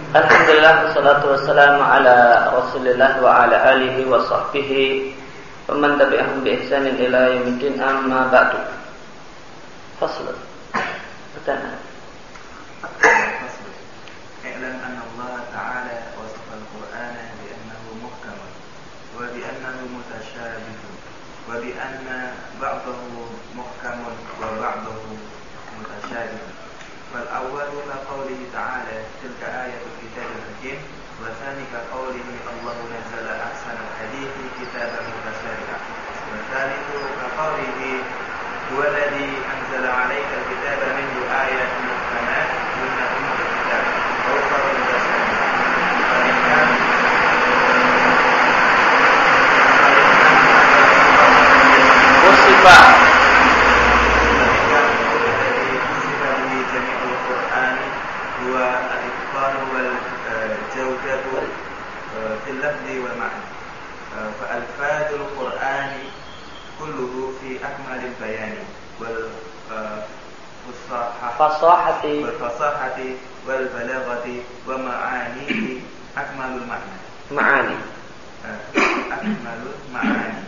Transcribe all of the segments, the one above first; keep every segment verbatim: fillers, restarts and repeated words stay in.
Alhamdulillah wassalatu wassalamu ala Rasulillah wa ala alihi wa sahbihi wa man tabi'ahum bi ihsanin ila yaumiddin, amma ba'du. Fasl. Pertanyaan. I'lam anna Allah ta'ala wasafa al-Qur'ana bi annahu muhkam wa bi annahu mutasyabih wa bi anna ba'dahu muhkam wa ba'dahu mutasyabih. Wal awwalu ka qawlihi ta'ala tilka ayatul kitabil hakim wa thani ka qawlihi Allahu nazzala ahsanal hadithi kitaban mutasyabihan wa thalithu ka qawlihi huwa alladhi anzala 'alaikal kitaba minhu ayatun muhkamat hunna ummul kitab wa ukhra mutasyabihat wa in kana musibah اللفظ والمعنى فألفاظ القرآن كله في أكمل البيان والفصاحة والفصاحة والبلاغة ومعانيه أكمل المعنى معاني أكمل المعاني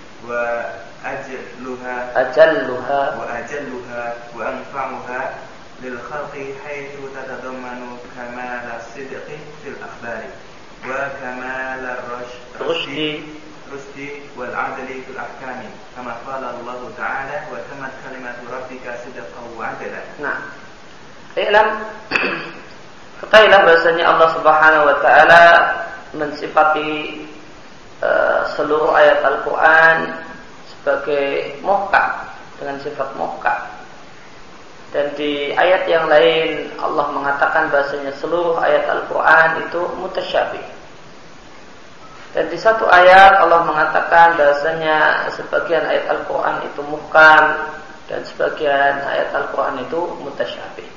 وأجلها أجلها وأجلها وأنفعها للخلق حيث تتضمن كمال الصدق في الأخبار وكمال الرشد رشد والعدل في الأحكام كما قال الله تعالى وتمت كلمة ربك صدقا وعدلا. Nah, i'lam ketahuilah bahasanya Allah Subhanahu wa taala mensifati uh, seluruh ayat Al-Qur'an sebagai muhkam, dengan sifat muhkam. Dan di ayat yang lain Allah mengatakan bahasanya seluruh ayat Al-Quran itu mutasyabih. Dan di satu ayat Allah mengatakan bahasanya sebagian ayat Al-Quran itu muhkam dan sebagian ayat Al-Quran itu mutasyabih.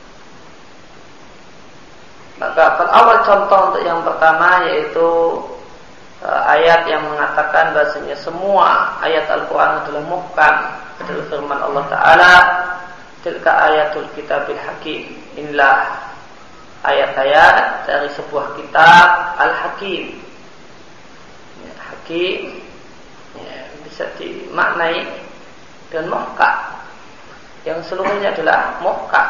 Maka awal contoh untuk yang pertama yaitu ayat yang mengatakan bahasanya semua ayat Al-Quran adalah muhkam, adalah firman Allah Ta'ala, tilka ayatul kitabil hakim. Inilah ayat-ayat dari sebuah kitab Al-Hakim. Ya, Hakim ya, bisa dimaknai dengan muhkam, yang seluruhnya adalah muhkam.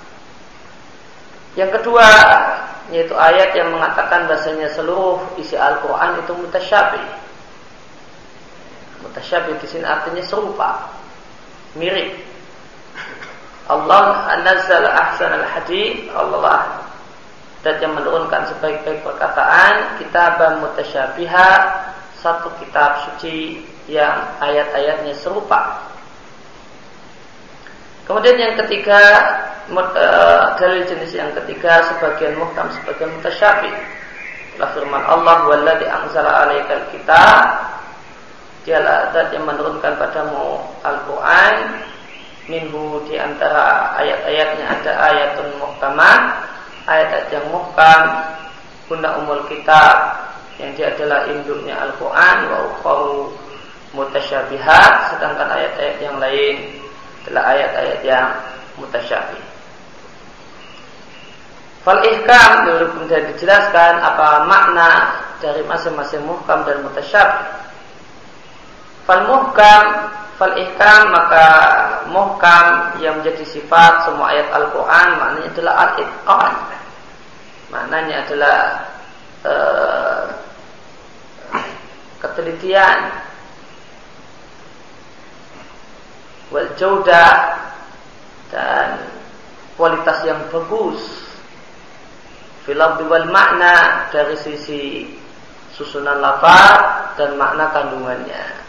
Yang kedua yaitu ayat yang mengatakan bahasanya seluruh isi Al-Quran itu mutasyabih. Mutasyabih di sini artinya serupa, mirip. Allah nazzala ahsanal hadits, Allah dan yang menurunkan sebaik-baik perkataan kitaban mutasyabiha, satu kitab suci yang ayat-ayatnya serupa. Kemudian yang ketiga, dalil jenis yang ketiga sebagian muhkam sebagian mutasyabih. Itulah firman Allah walladzi anzala 'alaikal kitab, dialah zat yang menurunkan padamu Al-Qur'an, minhu di antara ayat-ayatnya ada ayatun muhkamah, ayat-ayat yang muhkam, hunna umul kitab, yang dia adalah induknya Al-Quran, wa ukharu mutasyabihat, sedangkan ayat-ayat yang lain adalah ayat-ayat yang mutasyabih. Fal ihkam, dulu kemudian dijelaskan apa makna dari masing-masing muhkam dan mutasyabih. Fal muhkam Fal ihkam, maka muhkam yang menjadi sifat semua ayat Al-Quran maknanya adalah al-itqan, maknanya adalah uh, ketelitian, wal jaudah, dan kualitas yang bagus, fil lafzi wal makna, dari sisi susunan lafaz dan makna kandungannya.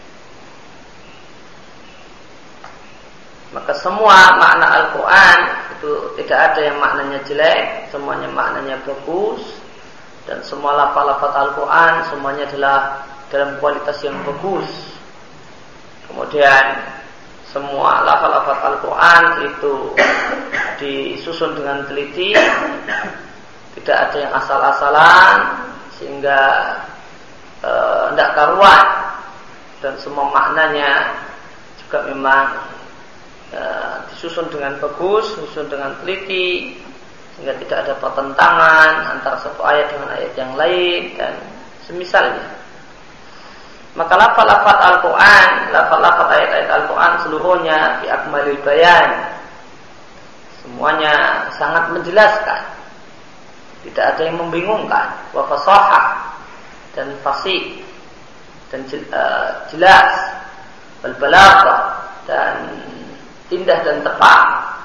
Maka semua makna Al-Quran itu tidak ada yang maknanya jelek, semuanya maknanya bagus, dan semua lafaz-lafaz Al-Quran semuanya adalah dalam kualitas yang bagus. Kemudian semua lafaz-lafaz Al-Quran itu disusun dengan teliti, tidak ada yang asal-asalan sehingga tidak e, karuan, dan semua maknanya juga memang disusun dengan bagus, disusun dengan teliti, sehingga tidak ada pertentangan antara satu ayat dengan ayat yang lain dan semisalnya. Maka lafaz-lafaz Al-Quran, lafaz-lafaz ayat-ayat Al-Quran seluruhnya fi akmalil bayan, semuanya sangat menjelaskan, tidak ada yang membingungkan, wa fasahah, dan fasih, dan jelas, wal balaghah, dan indah dan tepat.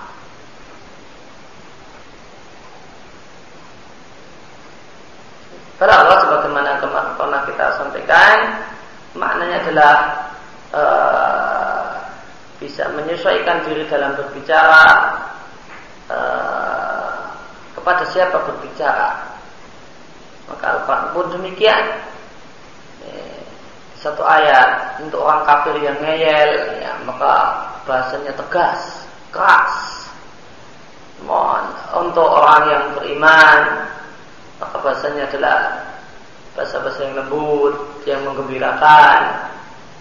Balaghah sebagaimana kemarin pernah kita sampaikan, maknanya adalah uh, bisa menyesuaikan diri dalam berbicara uh, kepada siapa berbicara. Maka Al-Quran pun demikian. Satu ayat untuk orang kafir yang ngeyel, ya, maka bahasanya tegas, keras. Mohon untuk orang yang beriman, maka bahasanya adalah bahasa-bahasa yang lembut, yang menggembirakan.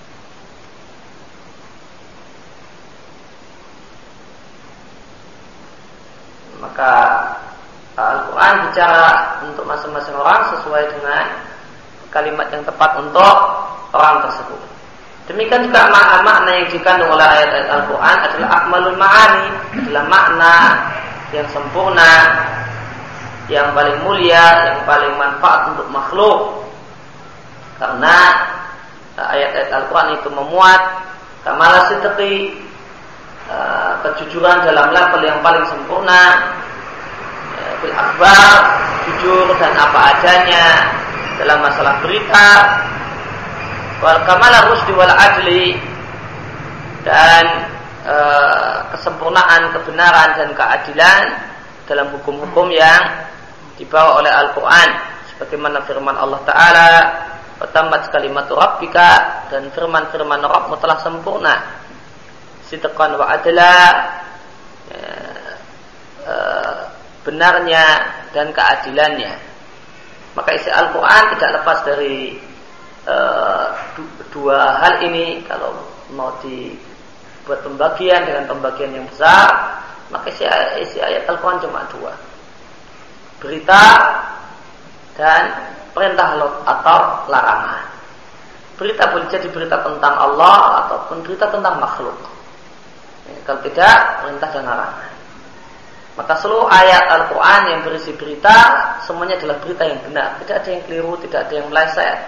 Maka Al-Quran bicara untuk masing-masing orang sesuai dengan kalimat yang tepat untuk orang tersebut. Demikian juga makna-makna yang dikandung oleh ayat-ayat Al-Quran adalah akmalul ma'ani, adalah makna yang sempurna, yang paling mulia, yang paling manfaat untuk makhluk. Karena ayat-ayat Al-Quran itu memuat kamalah sidqi, kejujuran dalam level yang paling sempurna, bil akhbar, jujur dan apa adanya dalam masalah berita, wal kamalah rusdi wal adli, dan e, kesempurnaan kebenaran dan keadilan dalam hukum-hukum yang dibawa oleh Al-Quran, sebagaimana firman Allah Ta'ala, wa tammat kalimatu rabbika, dan firman-firman Rabbmu telah sempurna, sidqan wa adla, e, e, benarnya dan keadilannya. Maka isi Al-Quran tidak lepas dari uh, dua hal ini. Kalau mau dibuat pembagian dengan pembagian yang besar, maka isi, isi ayat Al-Quran cuma dua: berita dan perintah atau larangan. Berita boleh jadi berita tentang Allah ataupun berita tentang makhluk. Kalau tidak, perintah dan larangan. Maka seluruh ayat Al-Quran yang berisi berita, semuanya adalah berita yang benar. Tidak ada yang keliru, tidak ada yang meleset.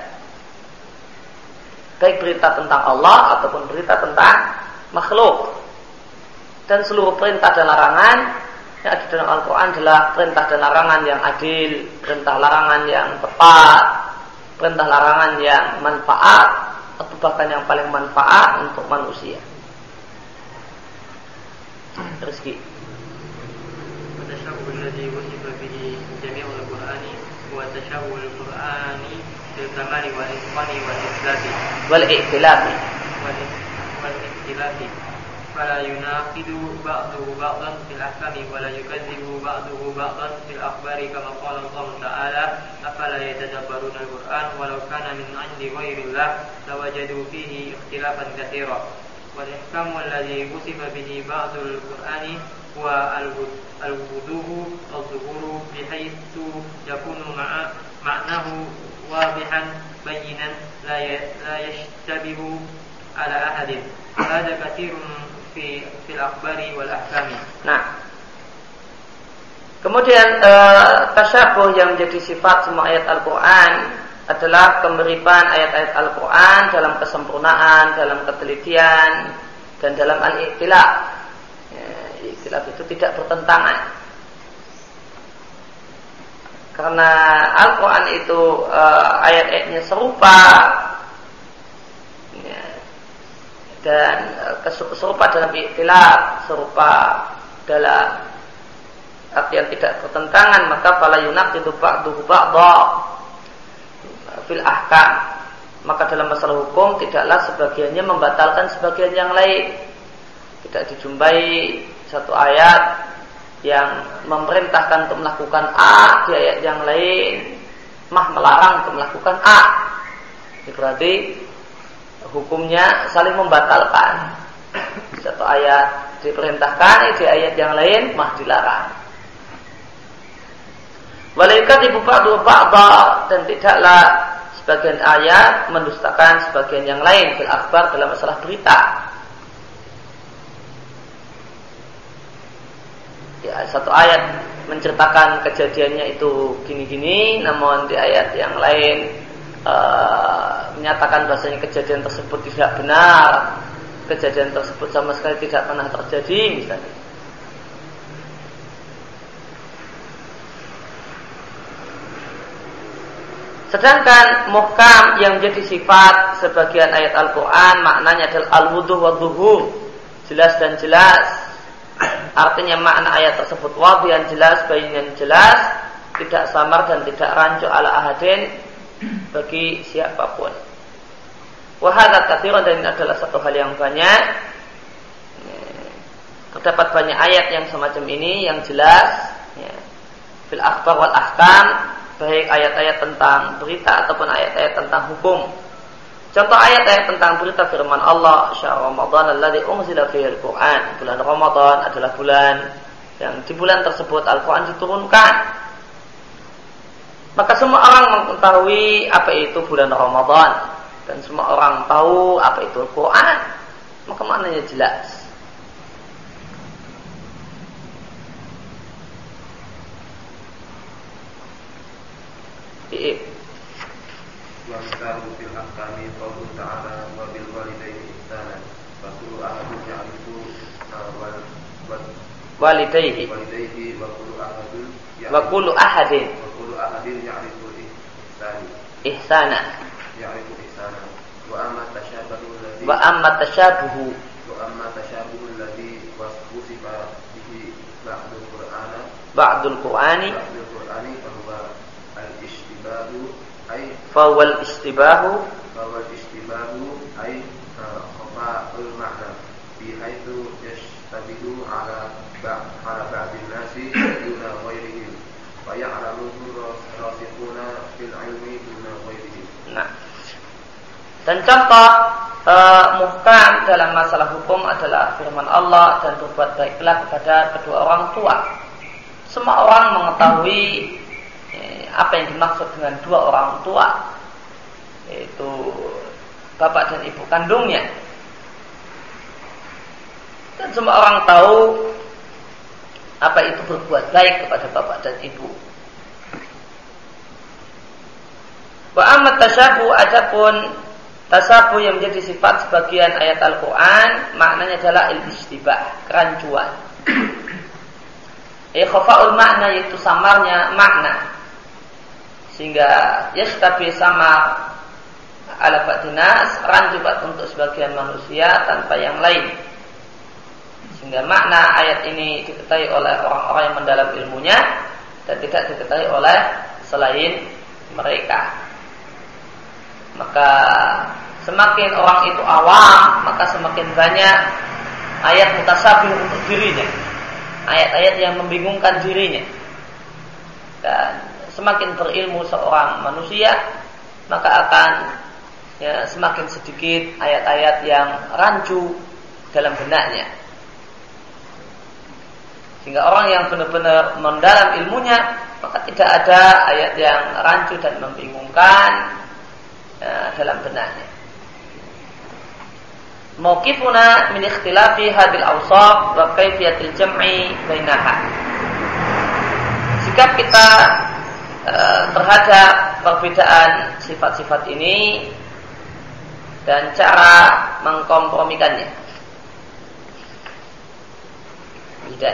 Baik berita tentang Allah ataupun berita tentang makhluk. Dan seluruh perintah dan larangan yang ada dalam Al-Quran adalah perintah dan larangan yang adil, perintah larangan yang tepat, perintah larangan yang manfaat, atau bahkan yang paling manfaat untuk manusia. Rezeki. التشابه الذي وصف به جميع القرآن هو تشابه القرآن بالكمال والإتقان والإخلاص والائتلاف والاختلاف فلا يناقض بعضه بعضا في الأحكام ولا يكذب بعضه بعضا في الأخبار كما قال الله تعالى أفلا يتدبرون القرآن ولو كان من عند غير الله لوجدوا فيه اختلافا كثيرا والإحكام الذي وصف به بعض القرآن هو الوضوح والظهور بحيث يكون مع معناه واضحا بينا لا يشتبه على أحد هذا كثير في في الأخبار والأحكام. Nah, kemudian uh, tasyabuh yang menjadi sifat semua ayat Al-Quran adalah kemiripan ayat-ayat Al-Quran dalam kesempurnaan, dalam ketelitian, dan dalam al-i'tilaf. Ikhtilaf itu tidak bertentangan, karena Al-Quran itu uh, ayat-ayatnya serupa, ya, dan uh, serupa dalam ikhtilaf, serupa dalam artian tidak bertentangan. Maka fala yunaqidu ba'duhu ba'dha fil ahkam, maka dalam masalah hukum tidaklah sebagiannya membatalkan sebagian yang lain. Tidak dijumpai satu ayat yang memerintahkan untuk melakukan A, di ayat yang lain mah melarang untuk melakukan A. Ini berarti hukumnya saling membatalkan. Satu ayat diperintahkan, di ayat yang lain mah dilarang. yukadzibu ba'du ba'da, dan tidaklah sebagian ayat mendustakan sebagian yang lain fil akhbar dalam masalah berita. Ya, satu ayat menceritakan kejadiannya itu gini-gini, namun di ayat yang lain uh, menyatakan bahasanya kejadian tersebut tidak benar, kejadian tersebut sama sekali tidak pernah terjadi misalnya. Sedangkan muhkam yang menjadi sifat sebagian ayat Al-Quran maknanya adalah al-wuduh wa dhuhur, jelas dan jelas. Artinya makna ayat tersebut wadhihan jelas, bayinan jelas, tidak samar dan tidak rancu ala ahadin bagi siapapun. Wahadat katsiran, dan ini adalah satu hal yang banyak. Terdapat banyak ayat yang semacam ini yang jelas ya, fil akhbar wal ahkam, baik ayat-ayat tentang berita ataupun ayat-ayat tentang hukum. Contoh ayat-ayat tentang berita firman Allah, syahr Ramadan alladzi unzila fihi al-Qur'an. Bulan Ramadan adalah bulan yang di bulan tersebut Al-Qur'an diturunkan. Maka semua orang mengetahui apa itu bulan Ramadan, dan semua orang tahu apa itu Al-Qur'an. Maka maknanya jelas. Wa misalu fil ahkami qawlu ta'ala wa bil walidayni ihsanan wa kullu ahadin ya'rifu wal walidayhi walidayhi wa kullu ahadin wa kullu ahadin wa kullu ahadin ya'rifu ihsani ihsana ya'rifu ihsana wa amma tashabahu alladhi wa amma tashabuhu wa amma tashabuhu alladhi wasifa bihi ba'dul qur'ana ba'dul qur'ani ba'dul qur'ani fa huwa al-ishtibahu ay fawal istibahu fawal istibahu ay khafa'ul ma'na bihaitsu yashtabihu ala ala ba'din nasi duna ghairihim wa ya'lamuhu rasikhuna fil ilmi duna ghairihim. Nah, dan contoh uh, muhkam dalam masalah hukum adalah firman Allah, dan berbuat baiklah kepada kedua orang tua. Semua orang mengetahui apa yang dimaksud dengan dua orang tua, yaitu bapak dan ibu kandungnya. Dan semua orang tahu apa itu berbuat baik kepada bapak dan ibu. Wa amma tasyabuh, adapun tasyabuh yang menjadi sifat sebagian ayat Al-Quran, maknanya adalah al-istibah, kerancuan. Ikhfa'ul makna, yaitu samarnya makna, sehingga yastabi sama ala ba'dinas, rancu untuk sebagian manusia tanpa yang lain, sehingga makna ayat ini diketahui oleh orang-orang yang mendalam ilmunya dan tidak diketahui oleh selain mereka. Maka semakin orang itu awam, maka semakin banyak ayat mutasyabih untuk dirinya, ayat-ayat yang membingungkan dirinya. Dan semakin berilmu seorang manusia, maka akan ya, semakin sedikit ayat-ayat yang rancu dalam benaknya. Sehingga orang yang benar-benar mendalam ilmunya, maka tidak ada ayat yang rancu dan membingungkan ya, dalam benaknya. Mauqifuna min ikhtilafi hadil awsaf wa kaifiyatil jam'i bainaha. Sikap kita terhadap perbedaan sifat-sifat ini dan cara mengkompromikannya. Tidak.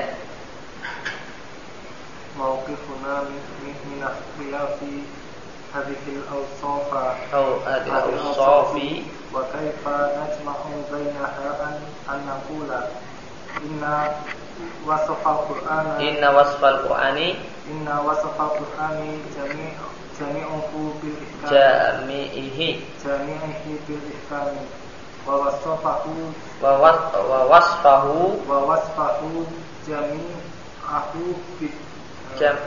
Mauqifuna min ikhtilafi hadhil awsaf atau hadhil awsafi wa kaifa najma'u bainaha an naqula inna wasfal qur'ana inna wasfal qur'ani inna wasfal qur'ani jami' jami'uhu bil ihkam jami'ihi jami'ihi bil ihkam wa wasfahu wa wasfahu wa wasfahu jami'ahu bil jam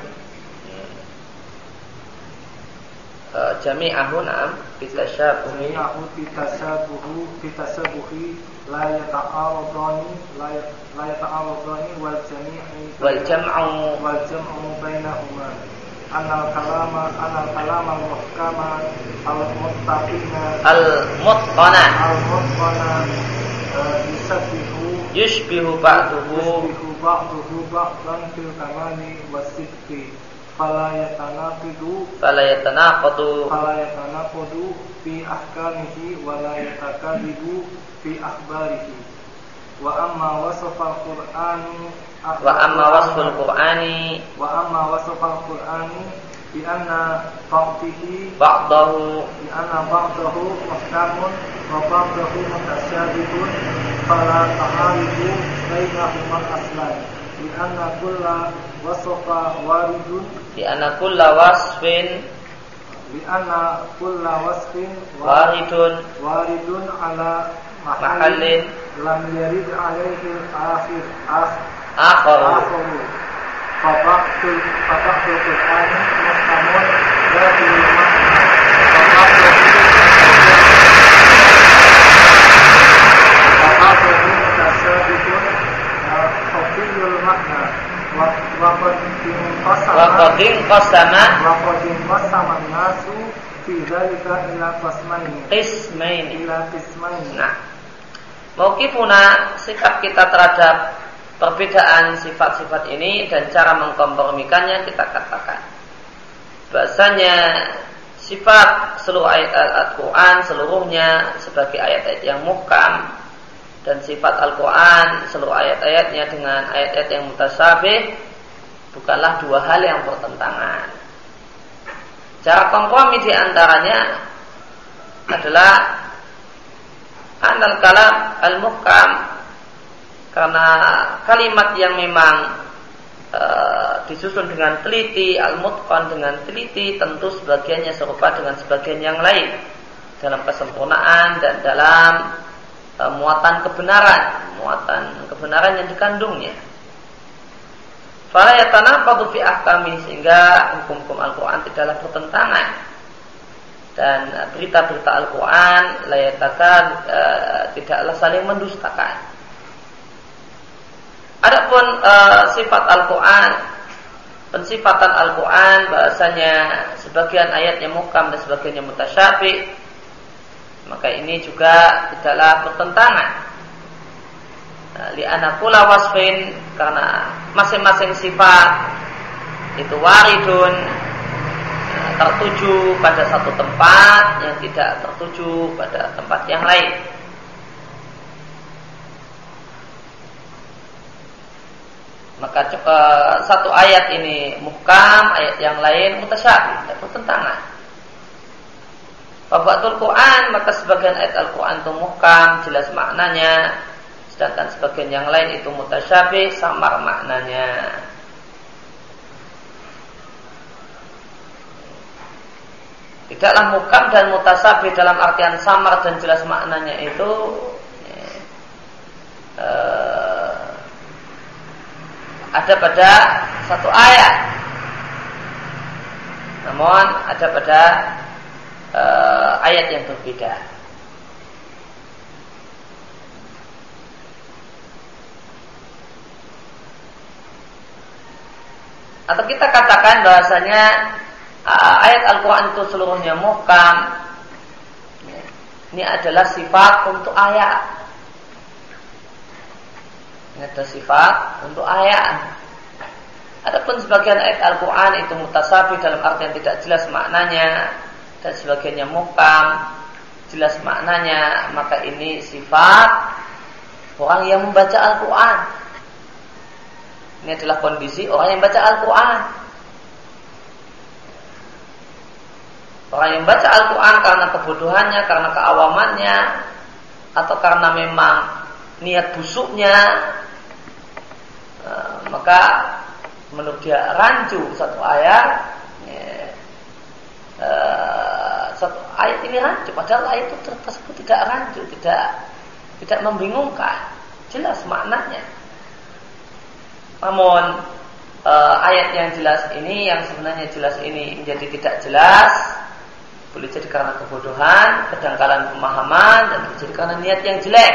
jami'ahu na'am bitasyabuhi jami'ahu bitasyabuhu bitasyabuhi la yata'arudani la la yata'arudani wal jami'i wal jam'u wal jam'u bainahuma anal kalama anal kalama muhkama al-muttaqina al-mutqana al-mutqana yusabbihu yushbihu ba'duhu yusbihu ba'duhu ba'dan fil kamali wasidqi fala yatanaqidu fala yatanaqadu fala yatanaqadu fi ahkamihi wa la yatakadibu fi akhbarihi wa amma wasafal qur'anu wa amma wasful qur'ani wa amma wasafal qur'ani bi anna ba'dihi ba'dahu bi anna ba'dahu muhkamun wa ba'dahu mutasyabihun fala ta'aridu bainahuma aslan bi anna kulla wasafa waridun bi anna kulla wasfin bi anna kulla wasfin waridun waridun ala mahallin lam yarid alaihi akhir akhar akharu fabaqtul fabaqtul Qur'an muhkamun wa bil fabaqtul fabaqtul mutasyabihun khafiyul makna wa wa qad wa qadin qasama wa qad qasama an-nasu fi dzalika ila qismaini qismaini ila qismaini. Nah, mauqifuna sikap kita terhadap perbedaan sifat-sifat ini dan cara mengkompromikannya, kita katakan bahasanya sifat seluruh ayat Al-Quran seluruhnya sebagai ayat-ayat yang muhkam, dan sifat Al-Quran seluruh ayat-ayatnya dengan ayat-ayat yang mutasyabih bukanlah dua hal yang bertentangan. Cara kompromi di antaranya adalah anal kalam al-muhkam, karena kalimat yang memang e, disusun dengan teliti, al-mutqan dengan teliti, tentu sebagiannya serupa dengan sebagian yang lain dalam kesempurnaan dan dalam e, muatan kebenaran, muatan kebenaran yang dikandungnya. Fala yatanaqadu fi ahkami, sehingga hukum-hukum Al-Quran tidaklah bertentangan, dan berita-berita Al-Quran layatakan e, tidaklah saling mendustakan. Adapun e, sifat Al-Quran, pensifatan Al-Quran bahasanya sebagian ayatnya muhkam dan sebagiannya mutasyabih, maka ini juga tidaklah bertentangan. Li'anna kulla wasfin, karena masing-masing sifat itu waridun, tertuju pada satu tempat yang tidak tertuju pada tempat yang lain. Maka uh, satu ayat ini muhkam, ayat yang lain mutasyabih, tidak bertentangan. Fabatul Quran, maka sebagian ayat Al-Quran itu muhkam, jelas maknanya, sedangkan sebagian yang lain itu mutasyabih, samar maknanya. Tidaklah muhkam dan mutasyabih dalam artian samar dan jelas maknanya itu eh, ada pada satu ayat, namun ada pada eh, ayat yang berbeda. Atau kita katakan bahasanya uh, ayat Al-Quran itu seluruhnya muhkam. Ini adalah sifat untuk ayat. Ini adalah sifat untuk ayat. Adapun sebagian ayat Al-Quran itu mutasyabih dalam artian tidak jelas maknanya, dan sebagiannya muhkam, jelas maknanya, maka ini sifat orang yang membaca Al-Quran. Ini adalah kondisi orang yang baca Al-Quran. Orang yang baca Al-Quran karena kebodohannya, karena keawamannya, atau karena memang niat busuknya, maka menurut dia rancu satu ayat, satu ayat ini rancu, padahal ayat itu tersebut tidak rancu, tidak tidak membingungkan, jelas maknanya. Namun e, ayat yang jelas ini, yang sebenarnya jelas ini menjadi tidak jelas, boleh jadi karena kebodohan, kedangkalan pemahaman, dan boleh jadi karena niat yang jelek.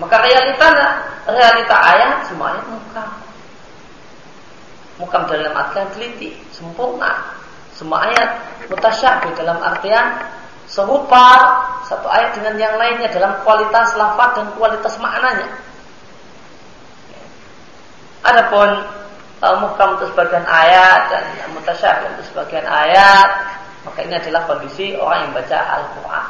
Maka realita realita ayat semua ayat muhkam. Muhkam dalam artian teliti, sempurna. Semua ayat mutasyabih dalam artian serupa satu ayat dengan yang lainnya dalam kualitas lafaz dan kualitas maknanya. Adapun uh, muhkam untuk sebagian ayat dan mutasyabih untuk sebagian ayat, maka ini adalah kondisi orang yang baca Al-Quran,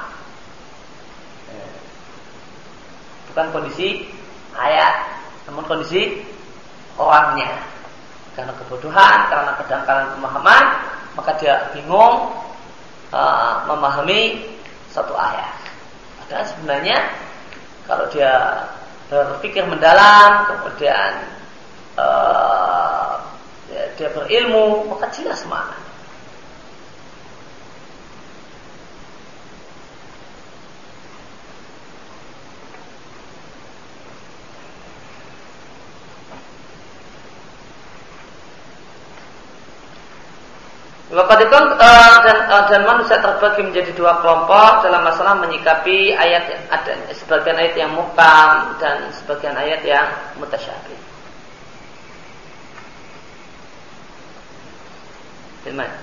bukan kondisi ayat, namun kondisi orangnya. Karena kebodohan, karena kedangkalan pemahaman, maka dia bingung uh, memahami satu ayat. Padahal sebenarnya kalau dia berpikir mendalam, kemudian uh, dia, dia berilmu, maka jelas makna. Wakadikun uh, dan uh, dan manusia terbagi menjadi dua kelompok dalam masalah menyikapi ayat yang ada, sebagian ayat yang muhkam dan sebagian ayat yang mutasyabih. Gimana?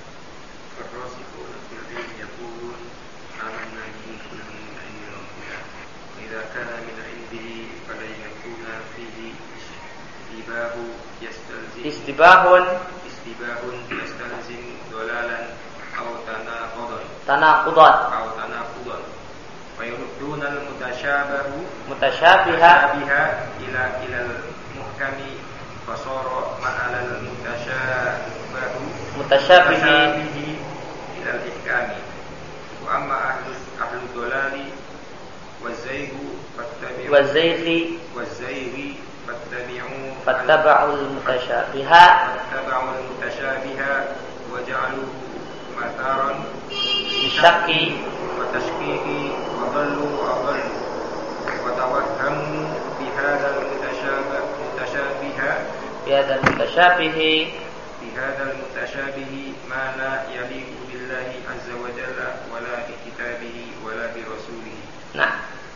Istibahun istibahun yastalzim dolalan aw tanaqudan tanaqudan aw tanaqudan wa yurudduna al-mutasyabahu mutasyabiha biha ila ila muhkami fasara ma'al al-mutasyabahu mutasyabihi ila al-ihkami wa amma ahlu ahlu dolali wa zaygu fattabi'u wa zaygi wa zaygi fattabi'u fattaba'ul mutasyabiha fattaba'ul mutasyabiha wa ja'aluhu mataran bisyakki wa tashkiki wa dhallu wa dhallu wa tawahhamu bihadzal mutasyabih mutasyabiha bihadzal mutasyabihi bihadzal mutasyabihi ma la yaliqu billahi azza wa jalla wa la bi kitabihi wa la bi rasulihi. Nah,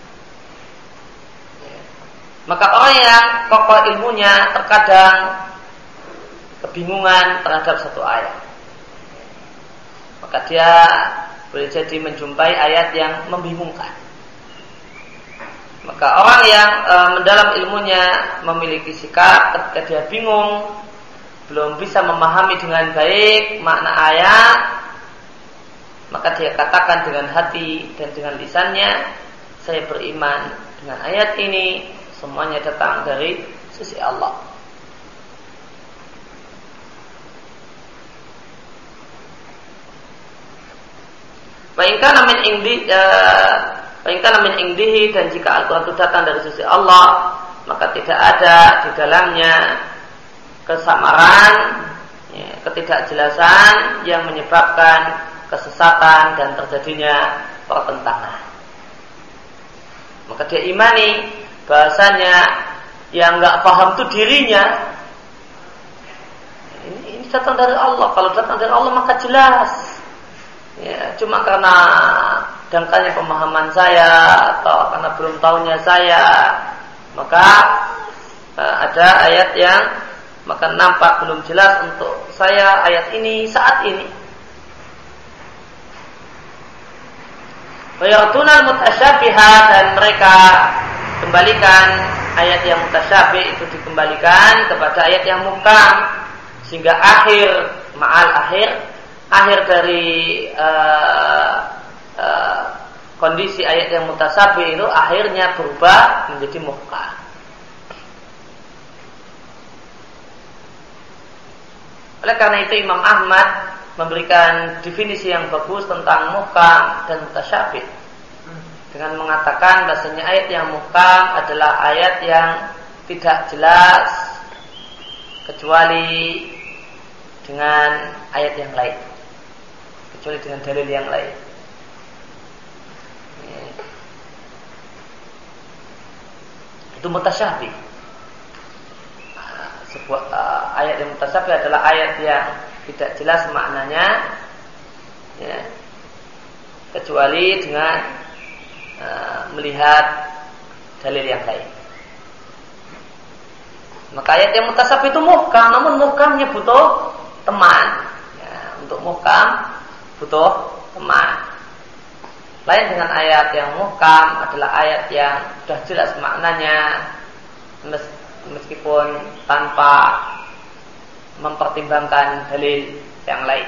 maka orang yang kokoh ilmunya terkadang kebingungan terhadap satu ayat, maka dia boleh jadi menjumpai ayat yang membingungkan. Maka orang yang e, mendalam ilmunya memiliki sikap ketika dia bingung, belum bisa memahami dengan baik makna ayat, maka dia katakan dengan hati dan dengan lisannya, saya beriman dengan ayat ini, semuanya datang dari sisi Allah. Wa in kana min indi wa in kana min indihi, dan jika Al-Qur'an itu datang dari sisi Allah, maka tidak ada di dalamnya kesamaran, ya, ketidakjelasan yang menyebabkan kesesatan dan terjadinya pertentangan. Maka dia imani bahasanya yang nggak paham itu dirinya. Ini, ini datang dari Allah. Kalau datang dari Allah maka jelas. Ya, cuma karena dangkalnya pemahaman saya atau karena belum tahunya saya, maka uh, ada ayat yang maka nampak belum jelas untuk saya ayat ini saat ini. Wa ya'tunal mutasyabihat, dan mereka kembalikan ayat yang mutasyabih itu dikembalikan kepada ayat yang muhkam, sehingga akhir ma'al akhir akhir dari uh, uh, kondisi ayat yang mutasyabih itu akhirnya berubah menjadi muhkam. Oleh karena itu Imam Ahmad memberikan definisi yang bagus tentang muhkam dan mutasyabih dengan mengatakan bahasanya ayat yang muhkam adalah ayat yang tidak jelas kecuali dengan ayat yang lain, kecuali dengan dalil yang lain. Itu mutasyabih. Sebuah uh, ayat yang mutasyabih adalah ayat yang tidak jelas maknanya, ya, kecuali dengan uh, melihat dalil yang lain. Maka ayat yang mutasabih itu muhkam, namun muhkamnya butuh teman. Ya, untuk muhkam butuh teman. Lain dengan ayat yang muhkam adalah ayat yang sudah jelas maknanya meskipun tanpa mempertimbangkan dalil yang lain.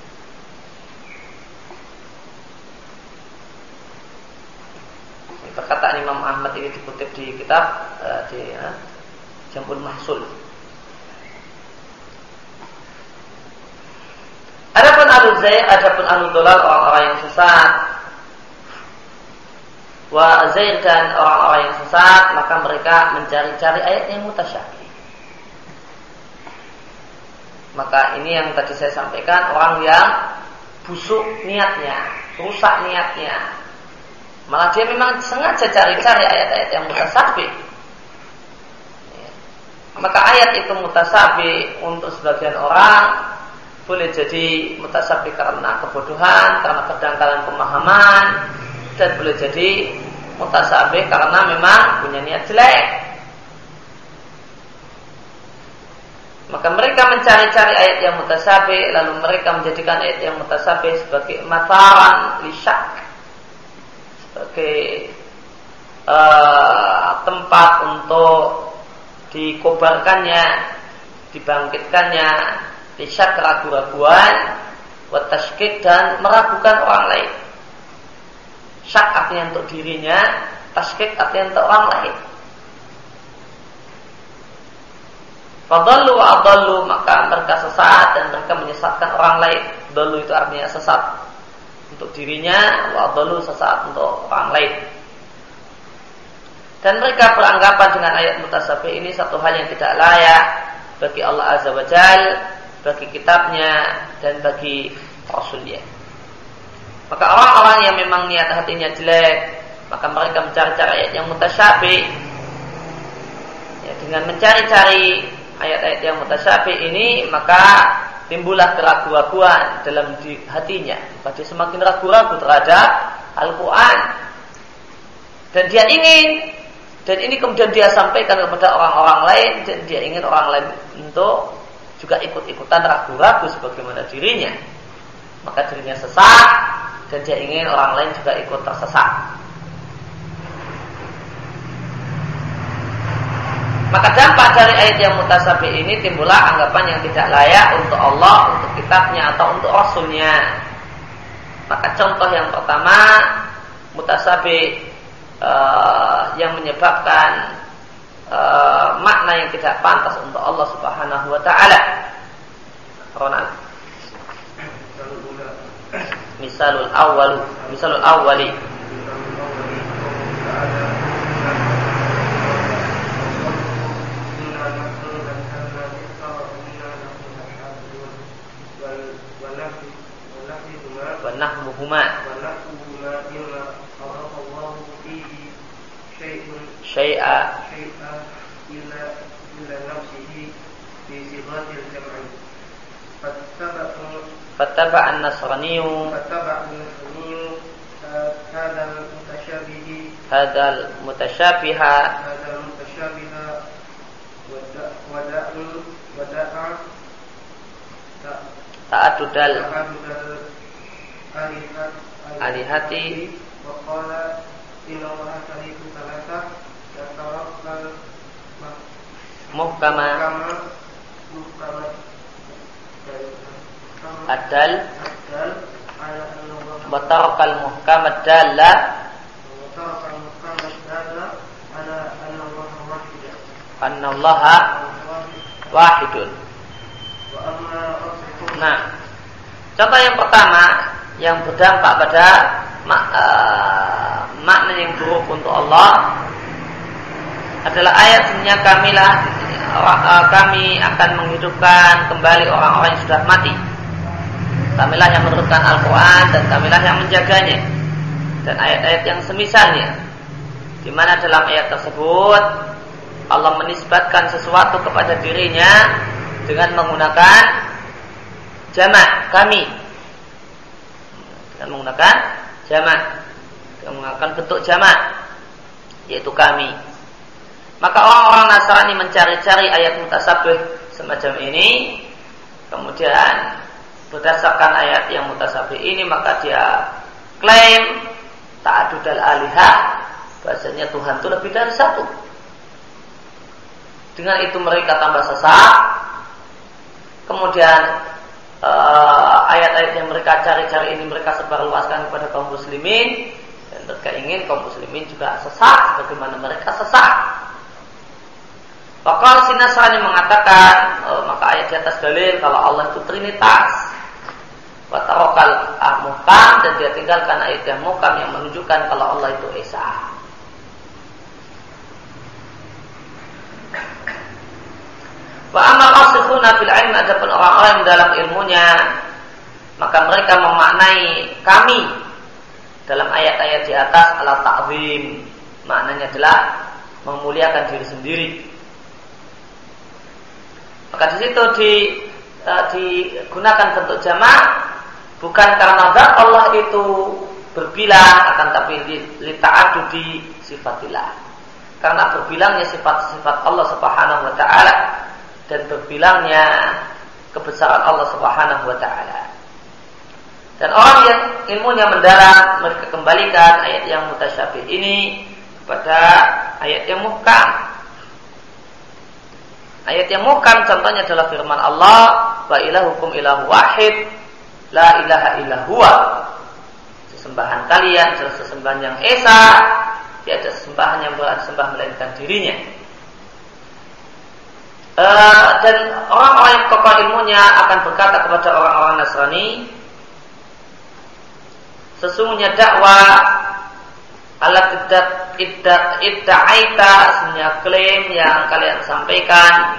Perkataan Imam Ahmad ini dikutip di kitab uh, di uh, Jam'ul Mahsul. Adapun Ahlul Zayg, adapun Ahlul Dhalal, orang-orang yang sesat, wa Zayg dan orang-orang yang sesat, maka mereka mencari-cari ayat yang mutasyabih. Maka ini yang tadi saya sampaikan, orang yang busuk niatnya, rusak niatnya, malah dia memang sengaja cari-cari ayat-ayat yang mutasyabih. Maka ayat itu mutasyabih untuk sebagian orang boleh jadi mutasyabih karena kebodohan, karena kedangkalan pemahaman, dan boleh jadi mutasyabih karena memang punya niat jelek. Maka mereka mencari-cari ayat yang mutasyabih, lalu mereka menjadikan ayat yang mutasyabih sebagai matharan lisyak, sebagai uh, tempat untuk dikobarkannya, dibangkitkannya lisyak, keraguan-raguan, watashkik, dan meragukan orang lain. Syak artinya untuk dirinya, tashkik artinya untuk orang lain. Fadallu wa adallu, maka mereka sesat dan mereka menyesatkan orang lain. Dallu itu artinya sesat untuk dirinya, wa adallu sesat untuk orang lain. Dan mereka beranggapan dengan ayat mutasyabih ini satu hal yang tidak layak bagi Allah Azza wa Jalla, bagi kitabnya, dan bagi Rasulnya. Maka orang-orang yang memang niat hatinya jelek, maka mereka mencari-cari ayat yang mutasyabih. Ya, dengan mencari-cari ayat-ayat yang mutasyabih ini, maka timbullah keraguan-raguan dalam di hatinya. Maka dia semakin ragu-ragu terhadap Al-Quran, dan dia ingin, dan ini kemudian dia sampaikan kepada orang-orang lain, dan dia ingin orang lain untuk juga ikut-ikutan ragu-ragu sebagaimana dirinya. Maka dirinya sesat, dan dia ingin orang lain juga ikut tersesat. Maka dampak dari ayat yang mutasyabih ini timbullah anggapan yang tidak layak untuk Allah, untuk kitabnya, atau untuk Rasulnya. Maka contoh yang pertama, mutasyabih uh, yang menyebabkan Uh, makna yang tidak pantas untuk Allah Subhanahu wa ta'ala. Ronald. Misalul awwalu, misalul awwali. Wa nahmuhuma syai'a illa illa nafsihi fi sifatil jam'i fattaba'u fattaba'an nasraniyu fattaba'an nasraniyu hadal mutasyabihi hadal mutasyabiha hadal mutasyabiha wada'u wada'a ta'adudal alihati wa qala inna allaha salisu salasah yatawakkal muhkama muhkama adal wa tarakal muhkama dalla wa tarakal muhkama dalla ala anna allaha wahid anna allaha wahidun. Nah, contoh yang pertama yang berdampak pada mak, uh, makna yang buruk untuk Allah adalah ayat sesungguhnya kamilah uh, kami akan menghidupkan kembali orang-orang yang sudah mati. Kamilah yang menurunkan Al-Quran dan kamilah yang menjaganya, dan ayat-ayat yang semisalnya, di mana dalam ayat tersebut Allah menisbatkan sesuatu kepada dirinya dengan menggunakan jamak kami, dengan menggunakan jamak, dengan menggunakan bentuk jamak. yaitu kami. Maka orang-orang Nasrani mencari-cari ayat mutasyabih semacam ini, kemudian berdasarkan ayat yang mutasyabih ini maka dia klaim ta'adudal alihah, bahasanya Tuhan itu lebih dari satu. Dengan itu mereka tambah sesat. Kemudian uh, ayat-ayat yang mereka cari-cari ini mereka sebarluaskan kepada kaum muslimin, dan mereka ingin kaum muslimin juga sesat bagaimana mereka sesat. Maka si Nasrani mengatakan, oh, maka ayat di atas dalil kalau Allah itu trinitas. Wa tarokal muhkam, dan dia tinggalkan ayat yang muhkam yang menunjukkan kalau Allah itu esa. Wa amal rasikhuna fil ilm, adapun orang-orang dalam ilmunya, maka mereka memaknai kami dalam ayat-ayat di atas ala ta'zim, maknanya adalah memuliakan diri sendiri. Maka di situ di, uh, digunakan bentuk jamak bukan karena zat Allah itu berbilang, akan tapi li ta'adudi sifatillah. Karena berbilangnya sifat-sifat Allah Subhanahu wa taala dan berbilangnya kebesaran Allah Subhanahu wa taala. Dan orang yang ilmunya mendalam, mereka kembalikan ayat yang mutasyabih ini kepada ayat yang muhkam. Ayat yang muhkam contohnya adalah firman Allah, wa ilahukum ilahu wahid, la ilaha illa huwa. Sesembahan kalian adalah sesembahan yang esa, tiada sesembahan yang berhak disembah melainkan dirinya. Uh, dan orang-orang yang kokoh ilmunya akan berkata kepada orang-orang Nasrani, sesungguhnya dakwah alat iddat iddat idda'aita, sebenarnya klaim yang kalian sampaikan,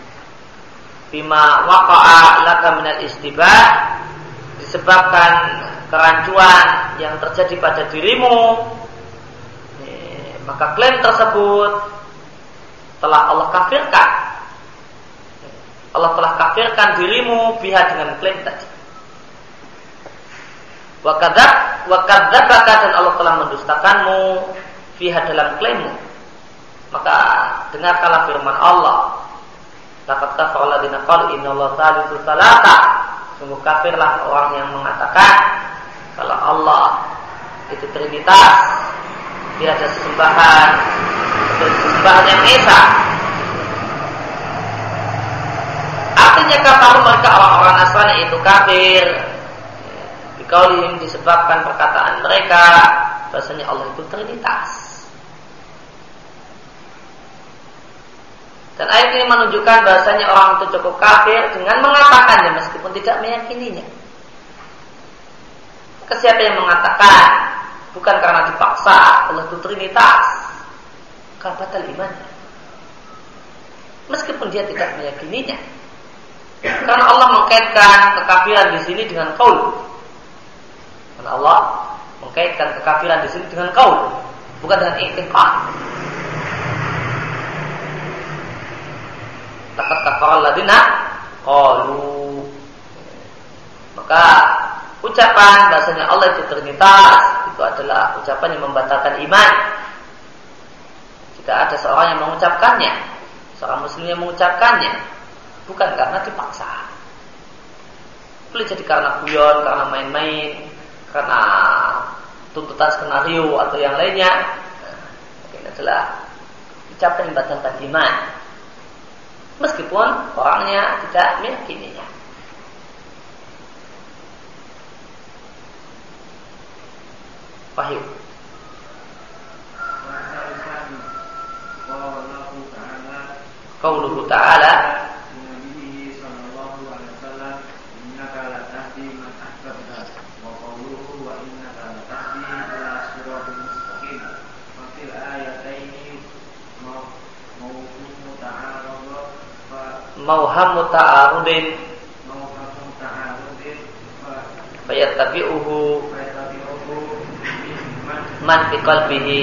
bima waqa'a laka minal istibah, disebabkan kerancuan yang terjadi pada dirimu, eh, maka klaim tersebut telah Allah kafirkan. Allah telah kafirkan dirimu biha dengan klaim tadi. Wa kadzab wa kadzabaka, dan Allah telah mendustakanmu fiha dalam klaimmu. Maka dengarkanlah firman Allah, laqad kafara alladziina qalu innallaha thalithu tsalatsa. Sungguh kafirlah orang yang mengatakan kalau Allah itu trinitas, tidak ada sesembahan, sesembahan yang esa. Artinya kafir mereka orang-orang Nasrani itu kafir dikaulihim, disebabkan perkataan mereka bahasanya Allah itu trinitas. Dan ayat ini menunjukkan bahasanya orang itu cukup kafir dengan mengatakannya meskipun tidak meyakininya. Maka siapa yang mengatakan bukan karena dipaksa Allah itu trinitas, maka batal imannya meskipun dia tidak meyakininya. Karena Allah mengkaitkan kekafiran di sini dengan qaul. Karena Allah mengkaitkan kekafiran di sini dengan qaul, bukan dengan i'tiqad. Laqad kafara alladziina qalu. Maka ucapan bahasanya Allah itu trinitas itu adalah ucapan yang membatalkan iman. Jika ada seorang yang mengucapkannya, seorang muslim yang mengucapkannya, bukan karena dipaksa, boleh jadi karena guyon, karena main-main, karena tuntutan skenario atau yang lainnya. Ini adalah ucapan yang membatalkan iman meskipun orangnya tidak meyakininya. Paham? Qauluhu ta'ala, mauhamu ta'arudin fayattabi'uhu man fi qalbihi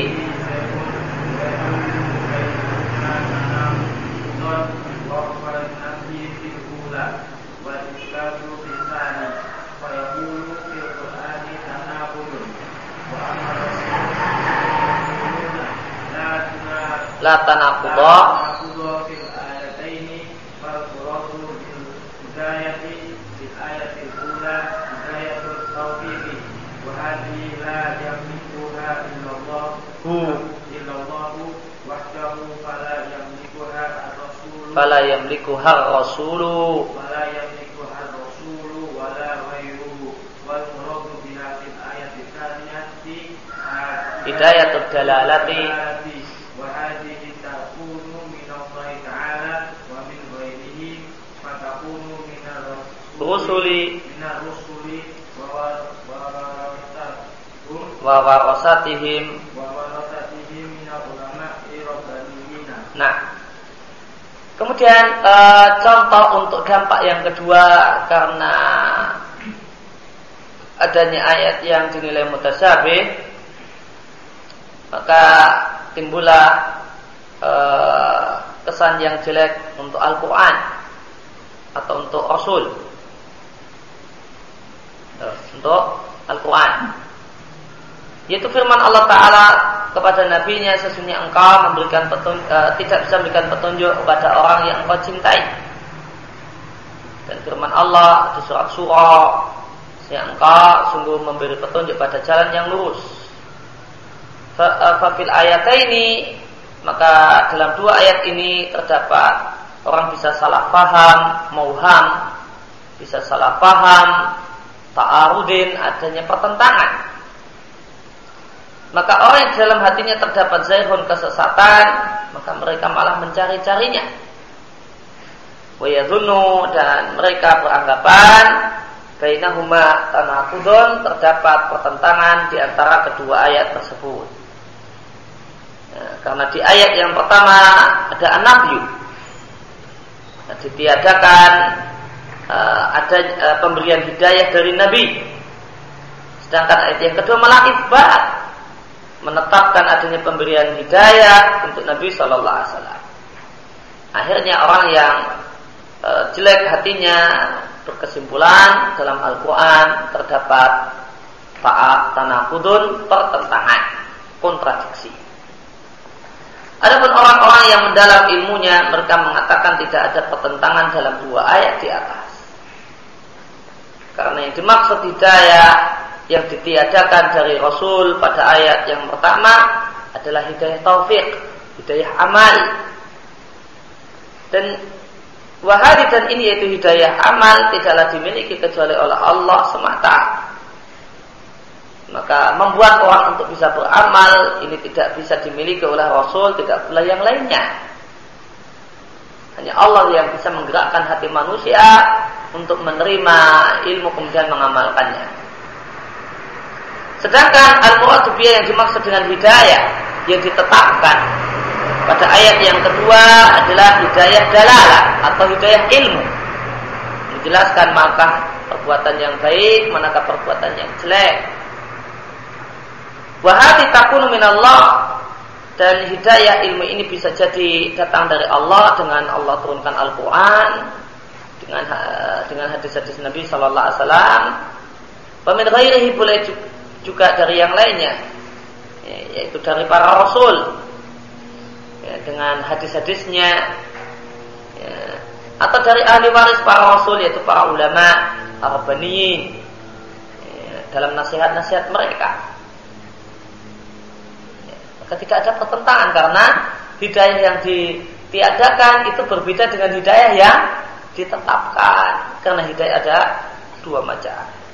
la tanaqudha fil ayataini wal muradu bil hidayati fil ayatil ula hidayatul taufiqi wa hadhihi la yamlikuha illallah illallah wahdahu fala yamlikuha ar-rasul fala yamlikuha ar-rasulu fala yamlikuha ar-rasulu wala ghayruhu wal muradu biha fil ayati tsaniyati hidayatul dalalati wa hadhihi takunu min Allah ta'ala wa min ghairihi fatakunu min rusuli min rusuli wa warasatihim wa warasatihim wa warasatihim min ulama'i rabbaniyina. Nah, kemudian e, contoh untuk dampak yang kedua karena adanya ayat yang dinilai mutasyabih, maka timbullah e, kesan yang jelek untuk Al-Quran atau untuk Rasul, e, untuk Al-Quran, yaitu firman Allah Ta'ala kepada Nabi-Nya, sesungguhnya engkau memberikan petunjuk, e, tidak bisa memberikan petunjuk kepada orang yang engkau cintai. Dan firman Allah di surat Surah, yang engkau sungguh memberi petunjuk pada jalan yang lurus. Fafil ayataini, maka dalam dua ayat ini terdapat orang bisa salah paham, mauham, bisa salah paham, ta'arudin, adanya pertentangan. Maka orang yang dalam hatinya terdapat zaihun, kesesatan, maka mereka malah mencari-carinya. Wa yadhunnu, dan mereka beranggapan bainahuma tanaqudun, terdapat pertentangan di antara kedua ayat tersebut. Ya, karena di ayat yang pertama ada an-nafyu, nah, ditiadakan uh, ada uh, pemberian hidayah dari Nabi. Sedangkan ayat yang kedua malah itsbat, menetapkan adanya pemberian hidayah untuk Nabi Shallallahu Alaihi Wasallam. Akhirnya orang yang uh, jelek hatinya berkesimpulan dalam Al-Quran terdapat ta'at tanaqudun, pertentangan, kontradiksi. Adapun orang-orang yang mendalam ilmunya, mereka mengatakan tidak ada pertentangan dalam dua ayat di atas. Karena yang dimaksud hidayah yang ditiadakan dari Rasul pada ayat yang pertama adalah hidayah taufik, hidayah amal. Dan wahadi, dan ini yaitu hidayah amal, tidaklah dimiliki kecuali oleh Allah semata. Maka membuat orang untuk bisa beramal ini tidak bisa dimiliki oleh Rasul, tidak pula yang lainnya. Hanya Allah yang bisa menggerakkan hati manusia untuk menerima ilmu kemudian mengamalkannya. Sedangkan al-muradu bihi yang dimaksud dengan hidayah yang ditetapkan pada ayat yang kedua adalah hidayah dalalah atau hidayah ilmu, menjelaskan maka perbuatan yang baik, manakah perbuatan yang jelek. Wahati takunu minallah, dan hidayah ilmu ini bisa jadi datang dari Allah dengan Allah turunkan Al-Quran, dengan dengan hadis-hadis Nabi Sallallahu Alaihi Wasallam. Pemin ghairihi, boleh juga dari yang lainnya, yaitu dari para Rasul, ya, dengan hadis-hadisnya, ya, atau dari ahli waris para Rasul, yaitu para ulama Rabbaniyin, ya, dalam nasihat-nasihat mereka. Tidak ada pertentangan karena hidayah yang ditiadakan itu berbeda dengan hidayah yang ditetapkan, karena hidayah ada dua macam.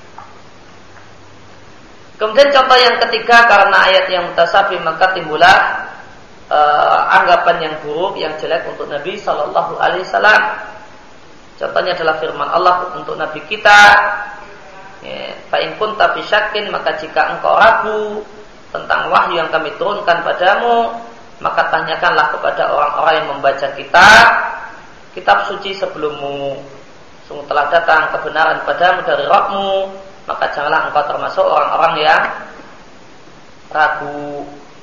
Kemudian contoh yang ketiga, karena ayat yang mutasyabih maka timbullah uh, anggapan yang buruk, yang jelek untuk Nabi Sallallahu Alaihi Wasallam. Contohnya adalah firman Allah untuk Nabi kita, fa in kunta fi syakkin, maka jika engkau ragu tentang wahyu yang kami turunkan padamu, maka tanyakanlah kepada orang-orang yang membaca kitab kitab suci sebelummu. Sungguh telah datang kebenaran padamu dari Rabbmu, maka janganlah engkau termasuk orang-orang yang ragu.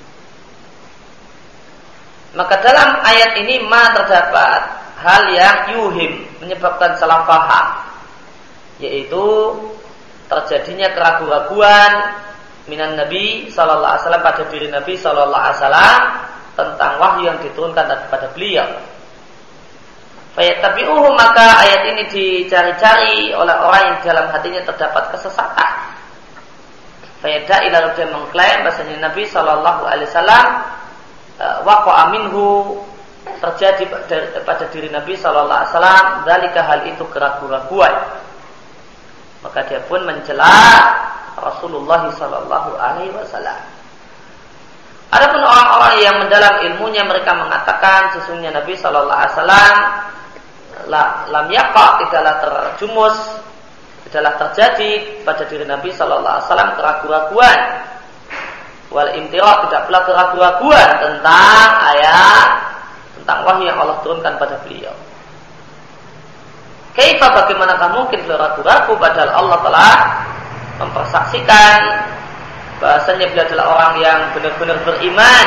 Maka dalam ayat ini ma terdapat hal yang yuhim, menyebabkan salah paham, yaitu terjadinya keraguan-raguan minan Nabi Sallallahu Alaihi Wasallam, pada diri Nabi Sallallahu Alaihi Wasallam, tentang wahyu yang diturunkan kepada beliau. Fayattabi'uhu, maka ayat ini dicari-cari oleh orang yang dalam hatinya terdapat kesesatan. Fayadda'i, lalu dia mengklaim bahasanya Nabi Shallallahu Alaihi Wasallam waqa'a minhu, terjadi pada diri Nabi Shallallahu Alaihi Wasallam dzalika, hal itu keraguan-raguan. Maka dia pun mencela Rasulullah Shallallahu Alaihi Wasallam. Adapun orang-orang yang mendalam ilmunya, mereka mengatakan sesungguhnya Nabi Shallallahu Alaihi Wasallam lam yaqa, tidaklah terjumus, tidaklah terjadi pada diri Nabi Shallallahu Alaihi Wasallam keraguan-raguan. Wal imtira, tidak pula keraguan-raguan tentang ayat, tentang wahyu yang Allah turunkan pada beliau. Kaifa, bagaimanakah mungkin beliau ragu-ragu padahal Allah telah mempersaksikan bahasanya beliau adalah orang yang benar-benar beriman.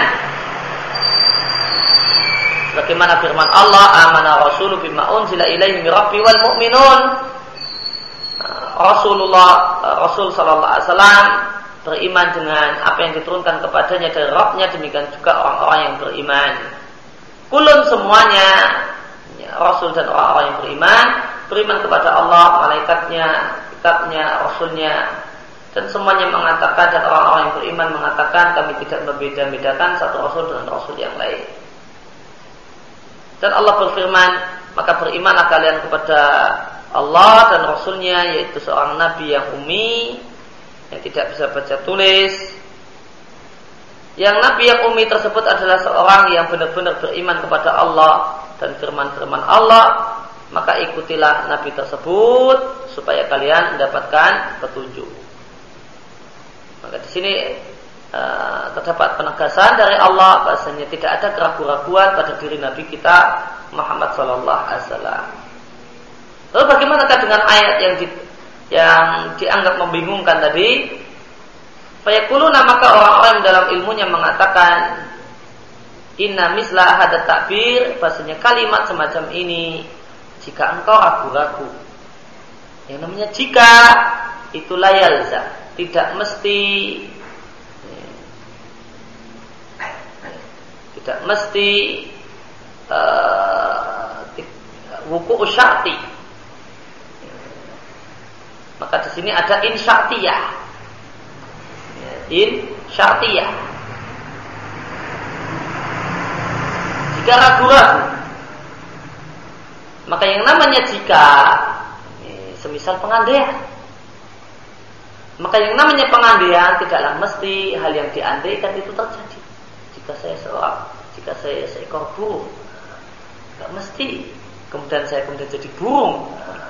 Bagaimana firman Allah, amana rasulu bima unzila ilaihi min rabbi wal mu'minun. Rasulullah Rasul sallallahu alaihi wasallam beriman dengan apa yang diturunkan kepadanya dari Rabb-nya, demikian juga orang-orang yang beriman. Kulun, semuanya, Rasul dan orang-orang yang beriman, beriman kepada Allah, malaikatnya, kitabnya, Rasulnya, dan semuanya mengatakan, dan orang-orang yang beriman mengatakan, kami tidak membeda-bedakan satu Rasul dengan Rasul yang lain. Dan Allah berfirman, maka berimanlah kalian kepada Allah dan Rasulnya, yaitu seorang Nabi yang ummi, yang tidak bisa baca tulis. Yang Nabi yang ummi tersebut adalah seorang yang benar-benar beriman kepada Allah dan firman-firman Allah. Maka ikutilah Nabi tersebut supaya kalian mendapatkan petunjuk. Maka di sini uh, terdapat penegasan dari Allah bahasanya tidak ada keraguan-raguan pada diri Nabi kita Muhammad Sallallahu Alaihi Wasallam. Lalu bagaimanakah dengan ayat yang di, yang dianggap membingungkan tadi? Fayaquluna, maka orang-orang dalam ilmunya mengatakan, inna misla hadat takbir, bahasanya kalimat semacam ini jika engkau ragu-ragu. Yang namanya jika itu layalza, tidak mesti tidak mesti uh, wuku syarti. Maka di sini ada in syartiyah. In syartiyah. Jika ragu-ragu, maka yang namanya jika semisal pengandaian, maka yang namanya pengandaian tidaklah mesti hal yang diandaikan itu terjadi. Jika saya seorang, jika saya seekor burung, tidak mesti kemudian saya kemudian jadi burung.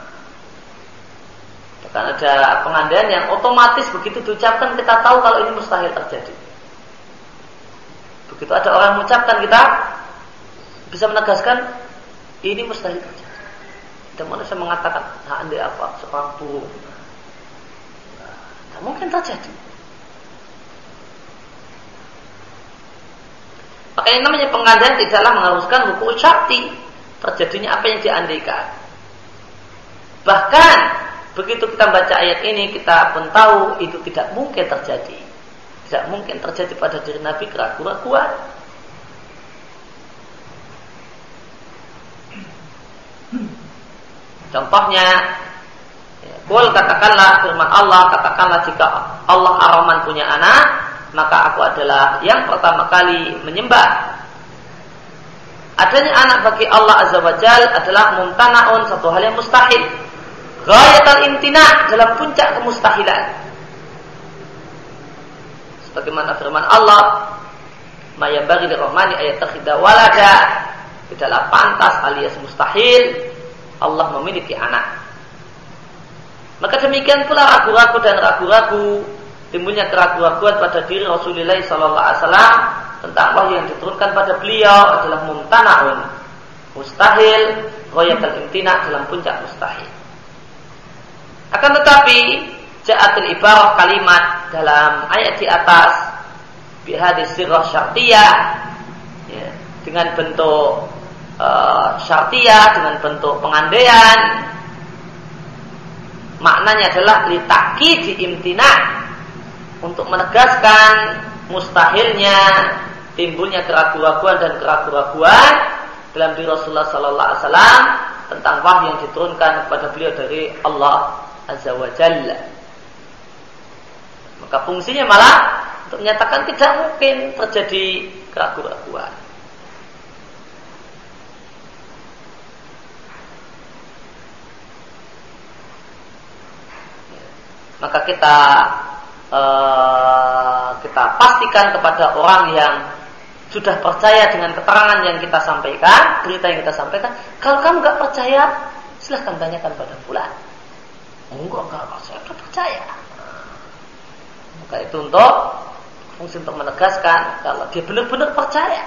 Bahkan ada pengandaian yang otomatis begitu diucapkan kita tahu kalau ini mustahil terjadi. Begitu ada orang mengucapkan, kita bisa menegaskan ini mustahil terjadi. Dan manusia mengatakan, nah, andai apa seorang burung, tidak mungkin terjadi. Maka yang namanya pengandaian tidaklah mengharuskan hukum syarti terjadinya apa yang diandaikan. Bahkan begitu kita baca ayat ini, kita pun tahu itu tidak mungkin terjadi. Tidak mungkin terjadi pada diri Nabi keraguan-raguan. Contohnya, qul, katakanlah firman Allah, katakanlah jika Allah Ar-Rahman punya anak, maka aku adalah yang pertama kali menyembah. Adanya anak bagi Allah Azza wa Jal adalah mumtana'un, satu hal yang mustahil. Ghayatul imtina', dalam puncak kemustahilan. Sebagaimana firman Allah, ma yanbaghi lirrahmani ayattakhidha walada, tidaklah pantas alias mustahil Allah memiliki anak. Maka demikian pula ragu-ragu dan ragu-ragu, timbulnya keraguan-raguan pada diri Rasulullah sallallahu alaihi wasallam tentang wahyu yang diturunkan pada beliau adalah mumtana'un, mustahil, ghayatul imtina', dalam puncak mustahil. Akan tetapi ja'atul ibarah, kalimat dalam ayat di atas bihadis sirah syartiyah, ya, dengan bentuk uh, syartiyah, dengan bentuk pengandaian, maknanya adalah litakid imtina', untuk menegaskan mustahilnya timbulnya keraguan-keraguan dan keraguan-keraguan dalam diri Rasulullah sallallahu alaihi wasallam tentang wahyu yang diturunkan kepada beliau dari Allah Azza wa Jalla. Maka fungsinya malah untuk menyatakan tidak mungkin terjadi keraguan-keraguan. Maka kita uh, kita pastikan kepada orang yang sudah percaya dengan keterangan yang kita sampaikan, berita yang kita sampaikan, kalau kamu nggak percaya, silahkan tanyakan pada fulan. Oh, enggak, enggak, enggak, saya sudah percaya. Maka itu untuk fungsi untuk menegaskan kalau dia benar-benar percaya.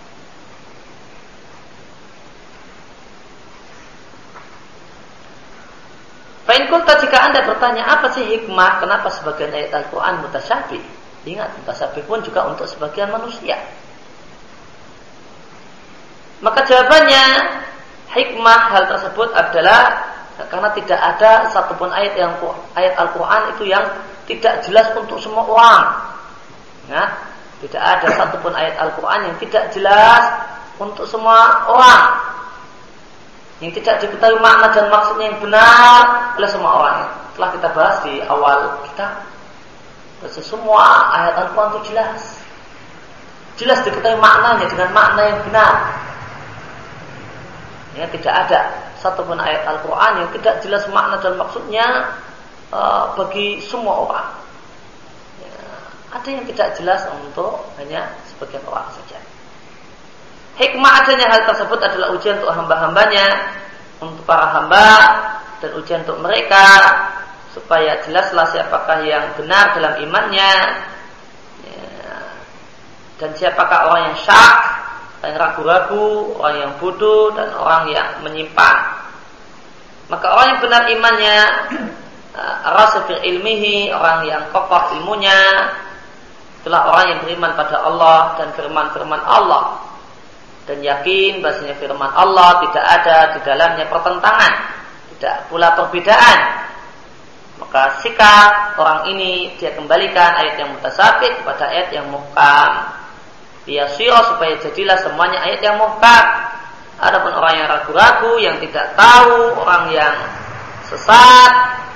Fa'in kunta, jika anda bertanya apa sih hikmah kenapa sebagian ayat Al-Quran mutasyabih, ingat mutasyabih pun juga untuk sebagian manusia. Maka jawabannya hikmah hal tersebut adalah karena tidak ada satupun ayat yang ayat Al-Quran itu yang tidak jelas untuk semua orang. Ya, tidak ada satupun ayat Al-Quran yang tidak jelas untuk semua orang, yang tidak diketahui makna dan maksudnya yang benar oleh semua orang. Telah kita bahas di awal kita, bahwa semua ayat Al-Quran itu jelas, jelas diketahui maknanya dengan makna yang benar. Ya, tidak ada satupun ayat Al-Quran yang tidak jelas makna dan maksudnya uh, bagi semua orang. Ya, ada yang tidak jelas untuk hanya sebagian orang saja. Hikmah adanya hal tersebut adalah ujian untuk hamba-hambanya, untuk para hamba, dan ujian untuk mereka supaya jelaslah siapakah yang benar dalam imannya, ya, dan siapakah orang yang syak, yang ragu-ragu, orang yang bodoh, dan orang yang menyimpang. Maka orang yang benar imannya, ar-rasikh ilmihi, orang yang kokoh ilmunya, itulah orang yang beriman pada Allah dan firman-firman Allah, dan yakin bahasanya firman Allah tidak ada di dalamnya pertentangan, tidak pula perbedaan. Maka sikap orang ini dia kembalikan ayat yang mutasabih kepada ayat yang muhkam, biasiro supaya jadilah semuanya ayat yang muhkam. Adapun orang yang ragu-ragu, yang tidak tahu, orang yang sesat,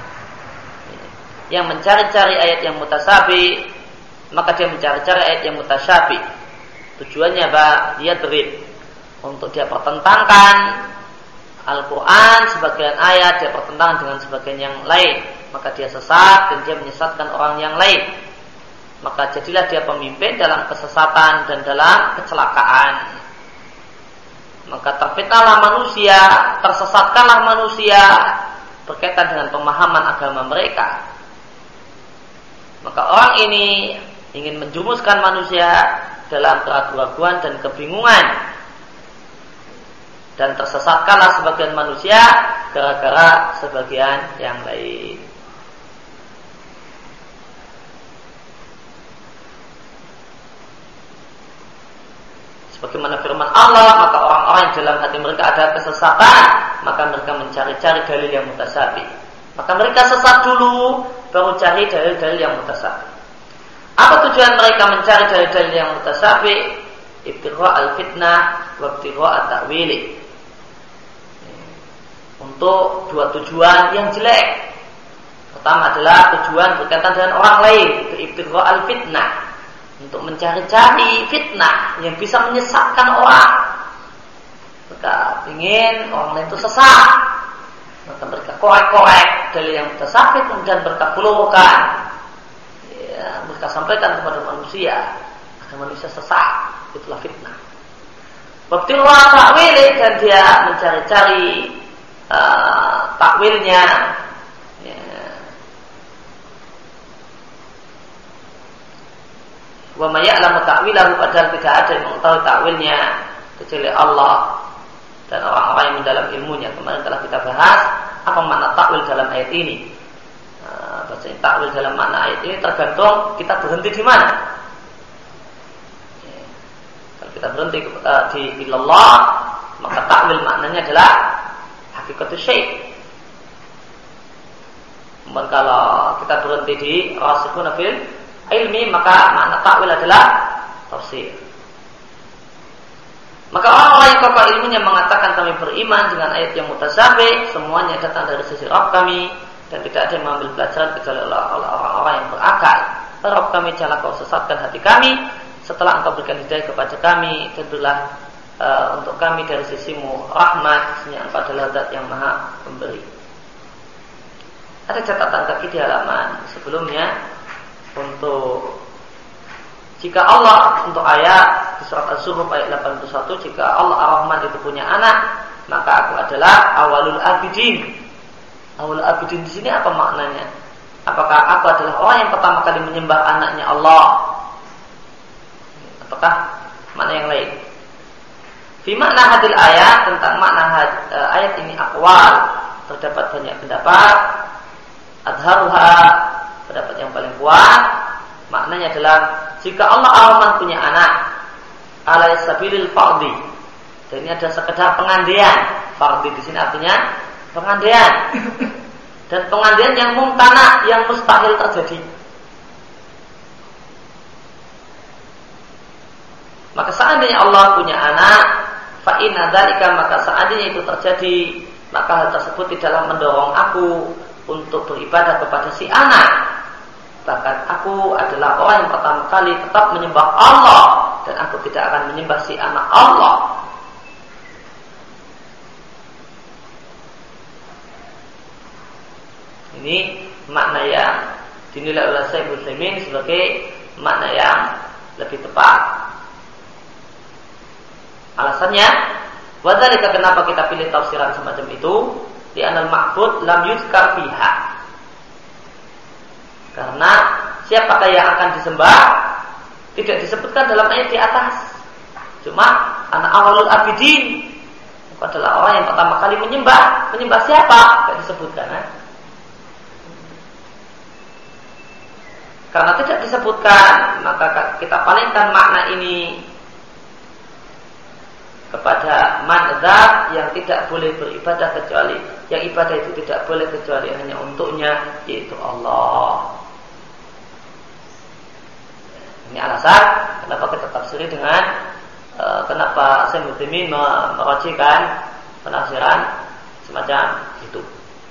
yang mencari-cari ayat yang mutasabih, maka dia mencari-cari ayat yang mutasyabih. Tujuannya apa? Dia terib untuk dia pertentangkan Al-Quran sebagian ayat, dia pertentangan dengan sebagian yang lain, maka dia sesat dan dia menyesatkan orang yang lain. Maka jadilah dia pemimpin dalam kesesatan dan dalam kecelakaan. Maka terfitnahlah manusia, tersesatkanlah manusia berkaitan dengan pemahaman agama mereka. Maka orang ini ingin menjumuskan manusia dalam keraguan-keraguan dan kebingungan, dan tersesatkanlah sebagian manusia gara-gara sebagian yang lain. Sebagaimana firman Allah, maka orang-orang yang dalam hati mereka ada kesesatan, maka mereka mencari-cari dalil yang mutasabih. Maka mereka sesat dulu, baru cari dalil-dalil yang mutasabih. Apa tujuan mereka mencari dalil-dalil yang mutasabih? Ibtigha al-fitnah wa ibtigha at-ta'wili. Untuk dua tujuan yang jelek. Pertama adalah tujuan berkaitan dengan orang lain, itu ibtigha al-fitnah, untuk mencari-cari fitnah yang bisa menyesatkan orang. Mereka ingin orang lain itu sesat, maka mereka korek-korek dalil yang mutasabih, kemudian mereka keluarkan, ya, mereka sampaikan kepada manusia agar manusia sesat. Itulah fitnah. Wabtilwa ta'wili, dan dia mencari-cari uh, takwilnya, ya. Wa may ya'lamu ta'wilahu, padahal tidak ada yang mengetahui takwilnya kecuali Allah dan orang-orang yang mendalam ilmunya. Kemarin telah kita bahas apa makna takwil dalam ayat ini. Nah, bahasa takwil dalam makna ayat ini tergantung kita berhenti di mana. Ya. Kalau kita berhenti uh, di ilallah, maka takwil maknanya adalah hakikatus syai'. Kemudian kalau kita berhenti di rasikhuna fil ilmi, maka makna takwil adalah tafsir. Maka orang-orang yang kokoh ilmunya mengatakan kami beriman dengan ayat yang mutasyabih, semuanya datang dari sisi Rabb kami dan tidak ada yang mengambil pelajaran kecuali orang-orang yang berakal. Rabb kami, janganlah kau sesatkan hati kami setelah engkau berikan hidayah kepada kami, dan berilah uh, untuk kami dari sisimu rahmat, sesungguhnya engkau adalah zat yang maha pemberi. Ada catatan kaki di halaman sebelumnya untuk jika Allah untuk ayat di surat Az-Zukhruf ayat delapan puluh satu, jika Allah Ar-Rahman itu punya anak, maka aku adalah awalul abidin. Awalul abidin di sini apa maknanya? Apakah aku adalah orang yang pertama kali menyembah anaknya Allah? Ataukah makna yang lain? Fi makna hadil ayat, tentang makna had, ayat ini aqwal, terdapat banyak pendapat. Adharuha, pendapat yang paling kuat, maknanya adalah jika Allah Ar-Rahman punya anak ala sabilil fardhi, dan ini ada sekedar pengandaian. Fardhi di sini artinya pengandaian, dan pengandaian yang mumtana, yang mustahil terjadi. Maka seandainya Allah punya anak, fa inna dzalika, maka seandainya itu terjadi, maka hal tersebut tidaklah mendorong aku untuk beribadah kepada si anak. Bahkan aku adalah orang yang pertama kali tetap menyembah Allah, dan aku tidak akan menyembah si anak Allah. Ini makna yang dinilai oleh Syekh Utsaimin sebagai makna yang lebih tepat. Alasannya, wadzalika, kenapa kita pilih tafsiran semacam itu? Di anal ma'bud lam yuzkar fiha, karena siapakah yang akan disembah tidak disebutkan dalam ayat di atas. Cuma anak awalul abidin, itu adalah orang yang pertama kali menyembah. Menyembah siapa? Tidak disebutkan. Eh? Karena tidak disebutkan, maka kita palingkan makna ini kepada man-dzat yang tidak boleh beribadah kecuali, yang ibadah itu tidak boleh kecuali hanya untuknya, yaitu Allah. Ini alasan kenapa kita tafsiri dengan uh, kenapa Syekh Utsaimin merajikan penafsiran semacam itu.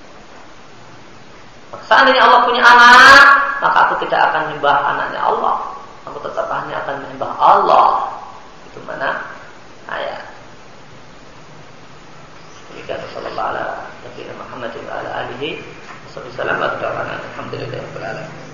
Seandainya Allah punya anak, maka aku tidak akan menyembah anaknya Allah. Aku tetap hanya akan menyembah Allah. Itu mana ayat. Demikian sallallahu alaihi wa sallam Muhammad wa ala alihi wasallam. Alhamdulillahirabbil alamin.